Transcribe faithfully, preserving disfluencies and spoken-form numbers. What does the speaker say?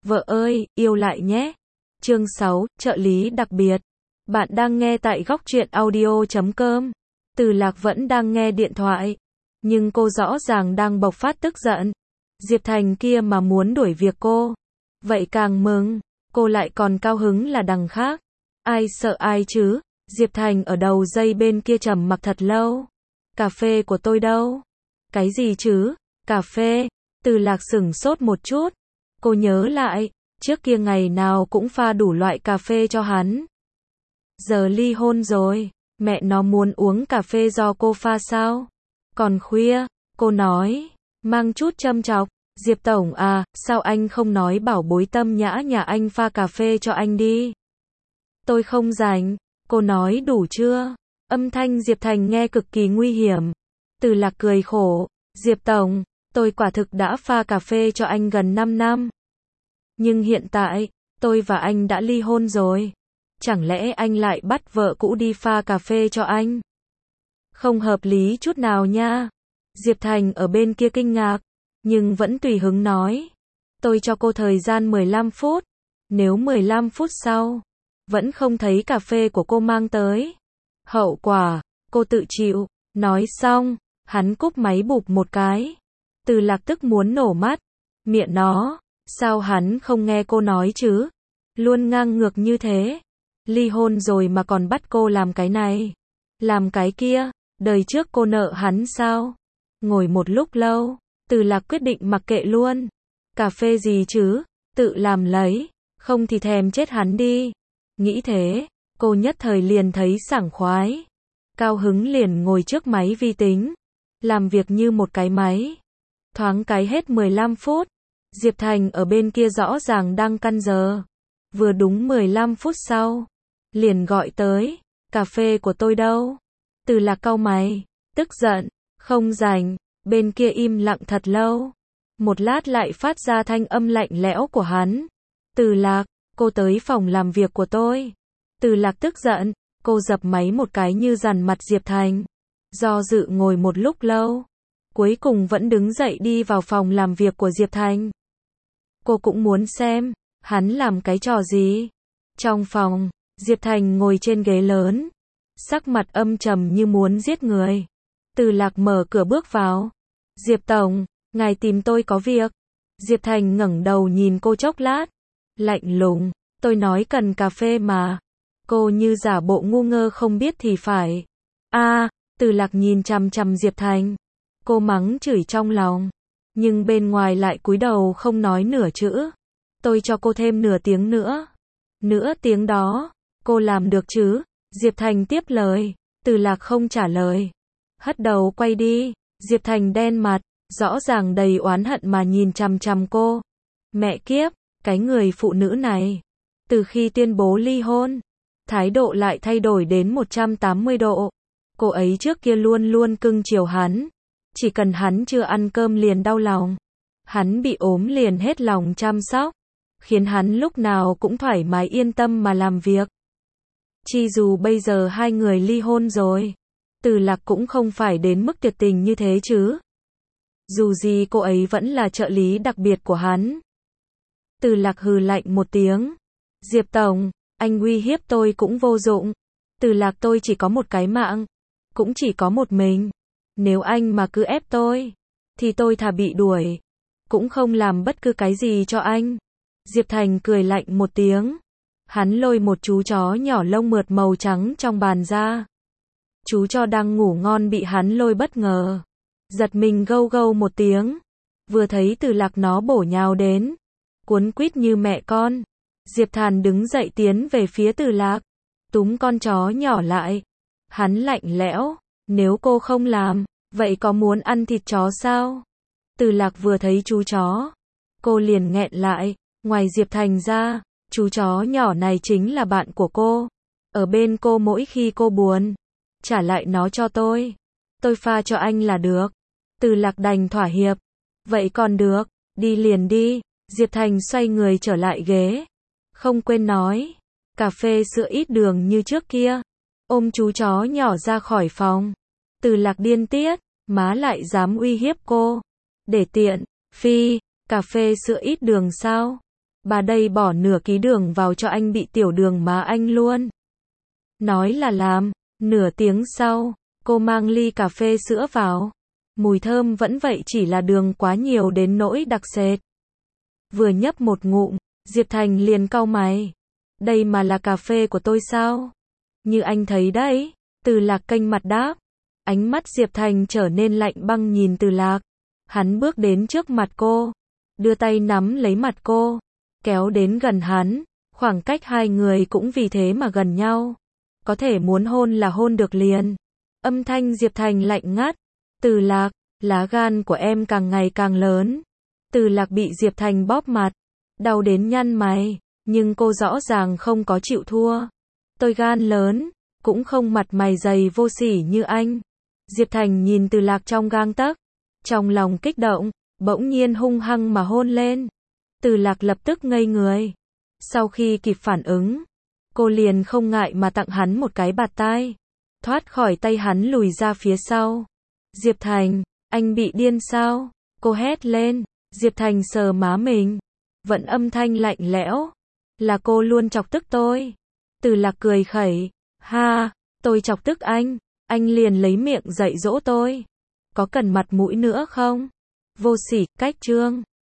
Vợ ơi, yêu lại nhé. Chương sáu, trợ lý đặc biệt. Bạn đang nghe tại góc truyện audio chấm com. Từ Lạc vẫn đang nghe điện thoại, nhưng cô rõ ràng đang bộc phát tức giận. Diệp Thành kia mà muốn đuổi việc cô, vậy càng mừng, cô lại còn cao hứng là đằng khác. Ai sợ ai chứ? Diệp Thành ở đầu dây bên kia trầm mặc thật lâu. Cà phê của tôi đâu? Cái gì chứ? Cà phê? Từ Lạc sửng sốt một chút. Cô nhớ lại, trước kia ngày nào cũng pha đủ loại cà phê cho hắn. Giờ ly hôn rồi, mẹ nó muốn uống cà phê do cô pha sao? Còn khuya, cô nói, mang chút châm chọc. Diệp Tổng à, sao anh không nói bảo bối Tâm Nhã nhà anh pha cà phê cho anh đi? Tôi không rảnh. Cô nói đủ chưa? Âm thanh Diệp Thành nghe cực kỳ nguy hiểm. Từ Lạc cười khổ, Diệp Tổng, tôi quả thực đã pha cà phê cho anh gần năm năm. Nhưng hiện tại, tôi và anh đã ly hôn rồi. Chẳng lẽ anh lại bắt vợ cũ đi pha cà phê cho anh? Không hợp lý chút nào nha. Diệp Thành ở bên kia kinh ngạc, nhưng vẫn tùy hứng nói. Tôi cho cô thời gian mười lăm phút. Nếu mười lăm phút sau, vẫn không thấy cà phê của cô mang tới, hậu quả, cô tự chịu. Nói xong, hắn cúp máy bụp một cái. Từ Lạc tức muốn nổ mắt. Miệng nó, sao hắn không nghe cô nói chứ? Luôn ngang ngược như thế. Ly hôn rồi mà còn bắt cô làm cái này, làm cái kia. Đời trước cô nợ hắn sao? Ngồi một lúc lâu, Từ Lạc quyết định mặc kệ luôn. Cà phê gì chứ? Tự làm lấy, không thì thèm chết hắn đi. Nghĩ thế, cô nhất thời liền thấy sảng khoái. Cao hứng liền ngồi trước máy vi tính, làm việc như một cái máy. Thoáng cái hết mười lăm phút, Diệp Thành ở bên kia rõ ràng đang căn giờ. Vừa đúng mười lăm phút sau, liền gọi tới, cà phê của tôi đâu? Từ Lạc cau mày, tức giận, không rảnh. Bên kia im lặng thật lâu. Một lát lại phát ra thanh âm lạnh lẽo của hắn. Từ Lạc, cô tới phòng làm việc của tôi. Từ Lạc tức giận, cô dập máy một cái như dằn mặt Diệp Thành. Do dự ngồi một lúc lâu, cuối cùng vẫn đứng dậy đi vào phòng làm việc của Diệp Thành. Cô cũng muốn xem, hắn làm cái trò gì. Trong phòng, Diệp Thành ngồi trên ghế lớn, sắc mặt âm trầm như muốn giết người. Từ Lạc mở cửa bước vào. Diệp Tổng, ngài tìm tôi có việc. Diệp Thành ngẩng đầu nhìn cô chốc lát, lạnh lùng, tôi nói cần cà phê mà. Cô như giả bộ ngu ngơ không biết thì phải. A, à, Từ Lạc nhìn chằm chằm Diệp Thành. Cô mắng chửi trong lòng, nhưng bên ngoài lại cúi đầu không nói nửa chữ. Tôi cho cô thêm nửa tiếng nữa. Nửa tiếng đó, cô làm được chứ? Diệp Thành tiếp lời. Từ Lạc không trả lời, hất đầu quay đi. Diệp Thành đen mặt, rõ ràng đầy oán hận mà nhìn chằm chằm cô. Mẹ kiếp, cái người phụ nữ này, từ khi tuyên bố ly hôn, thái độ lại thay đổi đến một trăm tám mươi độ. Cô ấy trước kia luôn luôn cưng chiều hắn, chỉ cần hắn chưa ăn cơm liền đau lòng, hắn bị ốm liền hết lòng chăm sóc, khiến hắn lúc nào cũng thoải mái yên tâm mà làm việc. Chi dù bây giờ hai người ly hôn rồi, Từ Lạc cũng không phải đến mức tuyệt tình như thế chứ. Dù gì cô ấy vẫn là trợ lý đặc biệt của hắn. Từ Lạc hừ lạnh một tiếng. Diệp Tổng, anh uy hiếp tôi cũng vô dụng. Từ Lạc, tôi chỉ có một cái mạng, cũng chỉ có một mình. Nếu anh mà cứ ép tôi, thì tôi thà bị đuổi, cũng không làm bất cứ cái gì cho anh. Diệp Thành cười lạnh một tiếng. Hắn lôi một chú chó nhỏ lông mượt màu trắng trong bàn ra. Chú chó đang ngủ ngon bị hắn lôi bất ngờ, giật mình gâu gâu một tiếng. Vừa thấy Từ Lạc nó bổ nhào đến, cuốn quýt như mẹ con. Diệp Thành đứng dậy tiến về phía Từ Lạc, túm con chó nhỏ lại. Hắn lạnh lẽo, nếu cô không làm, vậy có muốn ăn thịt chó sao? Từ Lạc vừa thấy chú chó, cô liền nghẹn lại. Ngoài Diệp Thành ra, chú chó nhỏ này chính là bạn của cô, ở bên cô mỗi khi cô buồn. Trả lại nó cho tôi, tôi pha cho anh là được. Từ Lạc đành thỏa hiệp. Vậy còn được, đi liền đi. Diệp Thành xoay người trở lại ghế, không quên nói, cà phê sữa ít đường như trước kia. Ôm chú chó nhỏ ra khỏi phòng. Từ Lạc điên tiết, má lại dám uy hiếp cô. Để tiện, phi, cà phê sữa ít đường sao? Bà đây bỏ nửa ký đường vào cho anh bị tiểu đường má anh luôn. Nói là làm. Nửa tiếng sau, cô mang ly cà phê sữa vào. Mùi thơm vẫn vậy, chỉ là đường quá nhiều đến nỗi đặc sệt. Vừa nhấp một ngụm, Diệp Thành liền cau mày. Đây mà là cà phê của tôi sao? Như anh thấy đấy. Từ Lạc kênh mặt đáp. Ánh mắt Diệp Thành trở nên lạnh băng nhìn Từ Lạc. Hắn bước đến trước mặt cô, đưa tay nắm lấy mặt cô, kéo đến gần hắn. Khoảng cách hai người cũng vì thế mà gần nhau. Có thể muốn hôn là hôn được liền. Âm thanh Diệp Thành lạnh ngắt. Từ Lạc, lá gan của em càng ngày càng lớn. Từ Lạc bị Diệp Thành bóp mặt, đau đến nhăn mày, nhưng cô rõ ràng không có chịu thua. Tôi gan lớn, cũng không mặt mày dày vô sỉ như anh. Diệp Thành nhìn Từ Lạc trong gang tấc, trong lòng kích động, bỗng nhiên hung hăng mà hôn lên. Từ Lạc lập tức ngây người. Sau khi kịp phản ứng, cô liền không ngại mà tặng hắn một cái bạt tai, thoát khỏi tay hắn lùi ra phía sau. Diệp Thành, anh bị điên sao? Cô hét lên. Diệp Thành sờ má mình, vẫn âm thanh lạnh lẽo. Là cô luôn chọc tức tôi. Từ Lạc cười khẩy. Ha, tôi chọc tức anh, anh liền lấy miệng dạy dỗ tôi. Có cần mặt mũi nữa không? Vô sỉ, cách trương.